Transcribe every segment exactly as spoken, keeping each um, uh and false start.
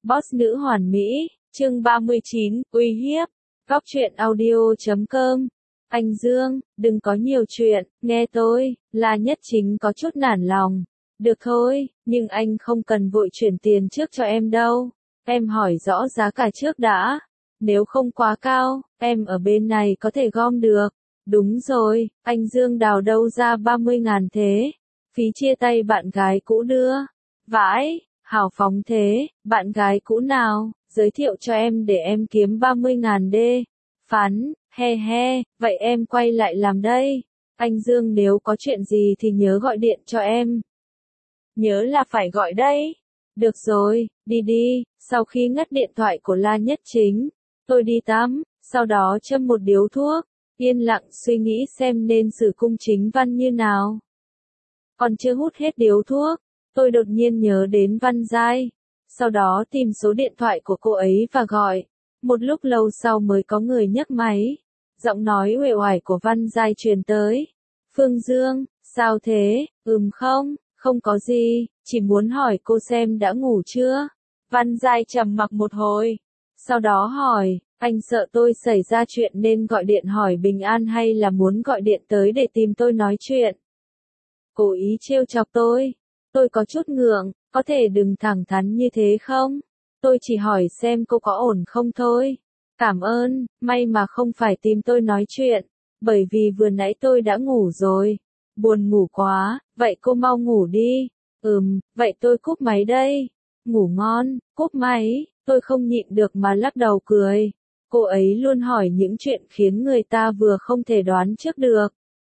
Boss nữ hoàn mỹ, chương ba mươi chín, uy hiếp. Góc truyện audio chấm com. Anh Dương, đừng có nhiều chuyện, nghe tôi, là Nhất Chính có chút nản lòng. Được thôi, nhưng anh không cần vội chuyển tiền trước cho em đâu. Em hỏi rõ giá cả trước đã. Nếu không quá cao, em ở bên này có thể gom được. Đúng rồi, anh Dương đào đâu ra ba mươi ngàn thế. Phí chia tay bạn gái cũ đưa. Vãi, hào phóng thế, bạn gái cũ nào, giới thiệu cho em để em kiếm ba mươi ngàn đê. Phán, he he, vậy em quay lại làm đây. Anh Dương nếu có chuyện gì thì nhớ gọi điện cho em. Nhớ là phải gọi đấy. Được rồi, đi đi. Sau khi ngắt điện thoại của La Nhất Chính, tôi đi tắm, sau đó châm một điếu thuốc, yên lặng suy nghĩ xem nên xử cung Chính Văn như nào. Còn chưa hút hết điếu thuốc, tôi đột nhiên nhớ đến Văn Giai. Sau đó tìm số điện thoại của cô ấy và gọi. Một lúc lâu sau mới có người nhấc máy. Giọng nói uể oải của Văn Giai truyền tới. Phương Dương, sao thế? Ừm không, không có gì, chỉ muốn hỏi cô xem đã ngủ chưa? Văn Giai trầm mặc một hồi. Sau đó hỏi, anh sợ tôi xảy ra chuyện nên gọi điện hỏi bình an hay là muốn gọi điện tới để tìm tôi nói chuyện? Cố ý trêu chọc tôi. Tôi có chút ngượng, có thể đừng thẳng thắn như thế không? Tôi chỉ hỏi xem cô có ổn không thôi. Cảm ơn, may mà không phải tìm tôi nói chuyện, bởi vì vừa nãy tôi đã ngủ rồi. Buồn ngủ quá, vậy cô mau ngủ đi. Ừm, vậy tôi cúp máy đây. Ngủ ngon, cúp máy, tôi không nhịn được mà lắc đầu cười. Cô ấy luôn hỏi những chuyện khiến người ta vừa không thể đoán trước được.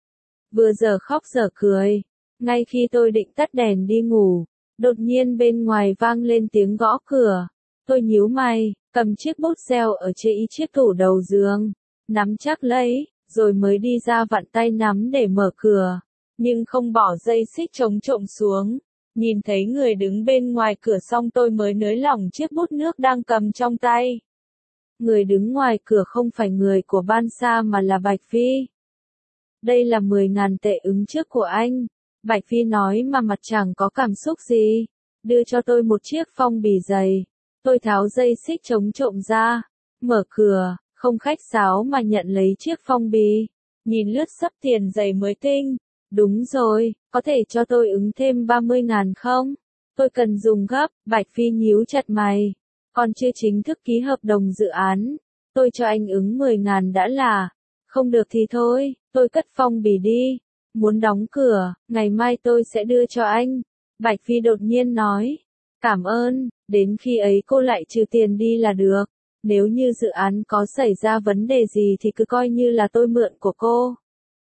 Vừa giờ khóc giờ cười. Ngay khi tôi định tắt đèn đi ngủ, đột nhiên bên ngoài vang lên tiếng gõ cửa. Tôi nhíu mày, cầm chiếc bút xeo ở trên chiếc tủ đầu giường, nắm chắc lấy, rồi mới đi ra vặn tay nắm để mở cửa, nhưng không bỏ dây xích chống trộm xuống. Nhìn thấy người đứng bên ngoài cửa xong tôi mới nới lỏng chiếc bút nước đang cầm trong tay. Người đứng ngoài cửa không phải người của Ban Sa mà là Bạch Phi. Đây là mười ngàn tệ ứng trước của anh. Bạch Phi nói mà mặt chẳng có cảm xúc gì. Đưa cho tôi một chiếc phong bì dày. Tôi tháo dây xích chống trộm ra. Mở cửa, không khách sáo mà nhận lấy chiếc phong bì. Nhìn lướt xấp tiền giày mới tinh. Đúng rồi, có thể cho tôi ứng thêm ba mươi ngàn không? Tôi cần dùng gấp. Bạch Phi nhíu chặt mày. Còn chưa chính thức ký hợp đồng dự án. Tôi cho anh ứng mười ngàn đã là. Không được thì thôi, tôi cất phong bì đi. Muốn đóng cửa, ngày mai tôi sẽ đưa cho anh. Bạch Phi đột nhiên nói. Cảm ơn, đến khi ấy cô lại trừ tiền đi là được. Nếu như dự án có xảy ra vấn đề gì thì cứ coi như là tôi mượn của cô.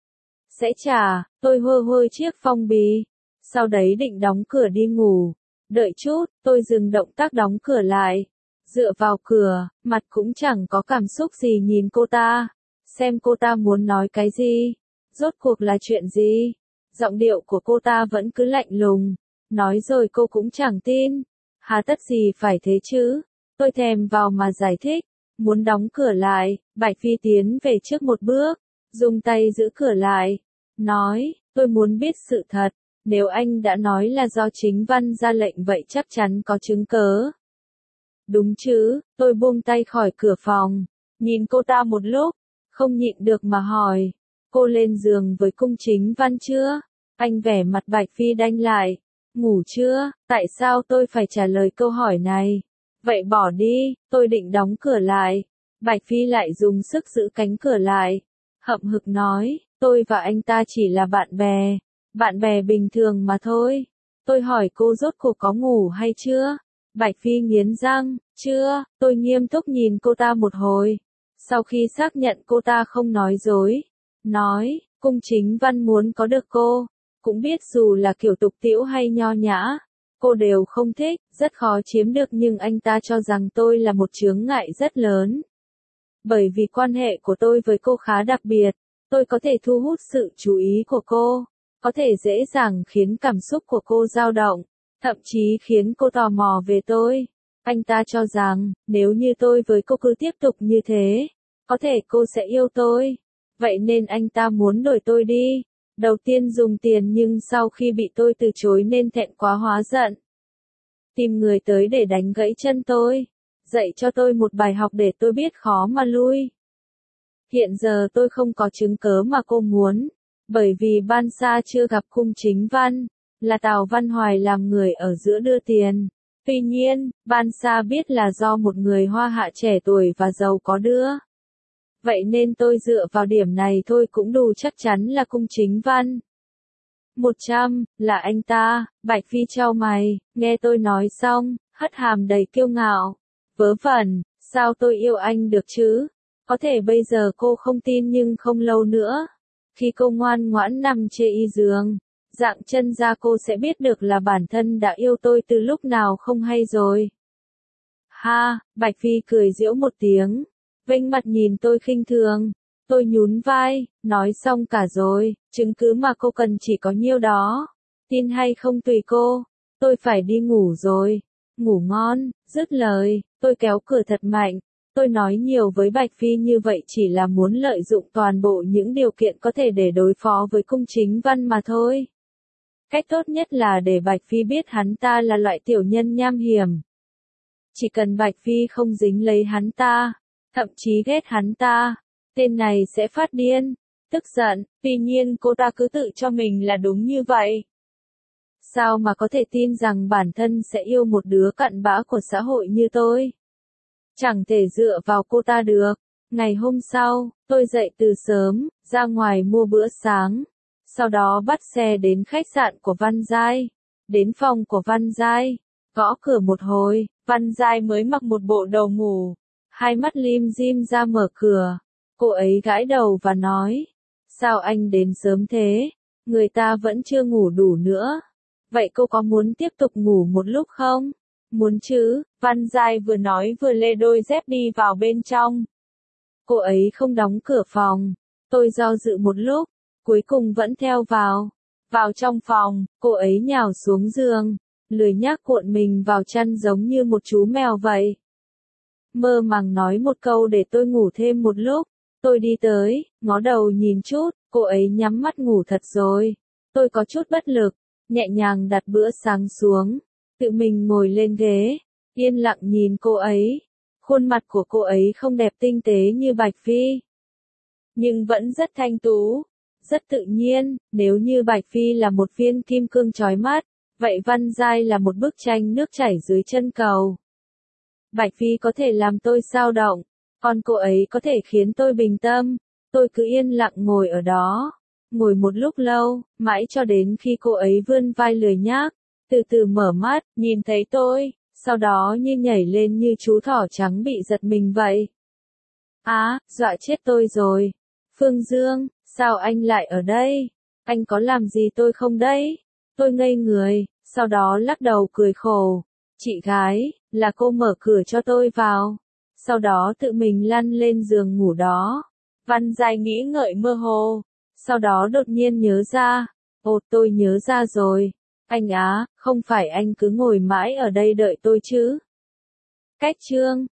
Sẽ trả, tôi hơ hơ chiếc phong bì. Sau đấy định đóng cửa đi ngủ. Đợi chút, tôi dừng động tác đóng cửa lại. Dựa vào cửa, mặt cũng chẳng có cảm xúc gì nhìn cô ta. Xem cô ta muốn nói cái gì. Rốt cuộc là chuyện gì? Giọng điệu của cô ta vẫn cứ lạnh lùng. Nói rồi cô cũng chẳng tin. Hà tất gì phải thế chứ? Tôi thèm vào mà giải thích. Muốn đóng cửa lại, Bạch Phi tiến về trước một bước. Dùng tay giữ cửa lại. Nói, tôi muốn biết sự thật. Nếu anh đã nói là do Chính Văn ra lệnh vậy chắc chắn có chứng cớ. Đúng chứ, tôi buông tay khỏi cửa phòng. Nhìn cô ta một lúc. Không nhịn được mà hỏi. Cô lên giường với cung Chính Văn chưa? Anh vẻ mặt Bạch Phi đanh lại. Ngủ chưa? Tại sao tôi phải trả lời câu hỏi này? Vậy bỏ đi, tôi định đóng cửa lại. Bạch Phi lại dùng sức giữ cánh cửa lại. Hậm hực nói, tôi và anh ta chỉ là bạn bè. Bạn bè bình thường mà thôi. Tôi hỏi cô rốt cuộc có ngủ hay chưa? Bạch Phi nghiến răng, chưa, tôi nghiêm túc nhìn cô ta một hồi. Sau khi xác nhận cô ta không nói dối. Nói, cung Chính Văn muốn có được cô. Cũng biết dù là kiểu tục tĩu hay nho nhã. Cô đều không thích, rất khó chiếm được nhưng anh ta cho rằng tôi là một chướng ngại rất lớn. Bởi vì quan hệ của tôi với cô khá đặc biệt. Tôi có thể thu hút sự chú ý của cô. Có thể dễ dàng khiến cảm xúc của cô dao động. Thậm chí khiến cô tò mò về tôi. Anh ta cho rằng, nếu như tôi với cô cứ tiếp tục như thế, có thể cô sẽ yêu tôi. Vậy nên anh ta muốn đổi tôi đi. Đầu tiên dùng tiền nhưng sau khi bị tôi từ chối nên thẹn quá hóa giận. tìm người tới để đánh gãy chân tôi, dạy cho tôi một bài học để tôi biết khó mà lui. Hiện giờ tôi không có chứng cớ mà cô muốn, bởi vì Ban Sa chưa gặp Cung Chính Văn, là Tào Văn Hoài làm người ở giữa đưa tiền. Tuy nhiên, Ban Sa biết là do một người Hoa Hạ trẻ tuổi và giàu có đưa. Vậy nên tôi dựa vào điểm này thôi cũng đủ chắc chắn là Cung Chính Văn. Một trăm, là anh ta. Bạch Phi chau mày, nghe tôi nói xong, hất hàm đầy kiêu ngạo. Vớ vẩn, sao tôi yêu anh được chứ? Có thể bây giờ cô không tin nhưng không lâu nữa, khi cô ngoan ngoãn nằm trên y giường, dạng chân ra cô sẽ biết được là bản thân đã yêu tôi từ lúc nào không hay rồi. Ha, Bạch Phi cười giễu một tiếng, vênh mặt nhìn tôi khinh thường. Tôi nhún vai, nói xong cả rồi, chứng cứ mà cô cần chỉ có nhiêu đó. Tin hay không tùy cô, tôi phải đi ngủ rồi. Ngủ ngon, dứt lời, tôi kéo cửa thật mạnh. Tôi nói nhiều với Bạch Phi như vậy chỉ là muốn lợi dụng toàn bộ những điều kiện có thể để đối phó với Cung Chính Văn mà thôi. Cách tốt nhất là để Bạch Phi biết hắn ta là loại tiểu nhân nham hiểm. Chỉ cần Bạch Phi không dính lấy hắn ta, thậm chí ghét hắn ta, tên này sẽ phát điên, tức giận. Tuy nhiên cô ta cứ tự cho mình là đúng như vậy. Sao mà có thể tin rằng bản thân sẽ yêu một đứa cặn bã của xã hội như tôi? Chẳng thể dựa vào cô ta được. Ngày hôm sau, tôi dậy từ sớm, ra ngoài mua bữa sáng. Sau đó bắt xe đến khách sạn của Văn Giai. Đến phòng của Văn Giai, gõ cửa một hồi, Văn Giai mới mặc một bộ đồ ngủ. Hai mắt lim dim ra mở cửa. Cô ấy gãi đầu và nói, sao anh đến sớm thế? Người ta vẫn chưa ngủ đủ nữa. Vậy cô có muốn tiếp tục ngủ một lúc không? Muốn chứ, Văn Giai vừa nói vừa lê đôi dép đi vào bên trong. Cô ấy không đóng cửa phòng. Tôi do dự một lúc, cuối cùng vẫn theo vào. Vào trong phòng, cô ấy nhào xuống giường, lười nhác cuộn mình vào chăn giống như một chú mèo vậy. Mơ màng nói một câu để tôi ngủ thêm một lúc. Tôi đi tới, ngó đầu nhìn chút, cô ấy nhắm mắt ngủ thật rồi. Tôi có chút bất lực, nhẹ nhàng đặt bữa sáng xuống, tự mình ngồi lên ghế, yên lặng nhìn cô ấy. Khuôn mặt của cô ấy không đẹp tinh tế như Bạch Phi, nhưng vẫn rất thanh tú, rất tự nhiên. Nếu như Bạch Phi là một viên kim cương chói mắt, vậy Văn Giai là một bức tranh nước chảy dưới chân cầu. Bạch Phi có thể làm tôi xao động, còn cô ấy có thể khiến tôi bình tâm. Tôi cứ yên lặng ngồi ở đó, ngồi một lúc lâu, mãi cho đến khi cô ấy vươn vai lười nhác, từ từ mở mắt, nhìn thấy tôi, sau đó như nhảy lên như chú thỏ trắng bị giật mình vậy. Á, dọa chết tôi rồi. Phương Dương, sao anh lại ở đây? Anh có làm gì tôi không đấy? Tôi ngây người, sau đó lắc đầu cười khổ. Chị gái, là cô mở cửa cho tôi vào. Sau đó tự mình lăn lên giường ngủ đó. Văn Giai nghĩ ngợi mơ hồ. Sau đó đột nhiên nhớ ra. Ồ, tôi nhớ ra rồi. Anh á, không phải anh cứ ngồi mãi ở đây đợi tôi chứ? Cách chương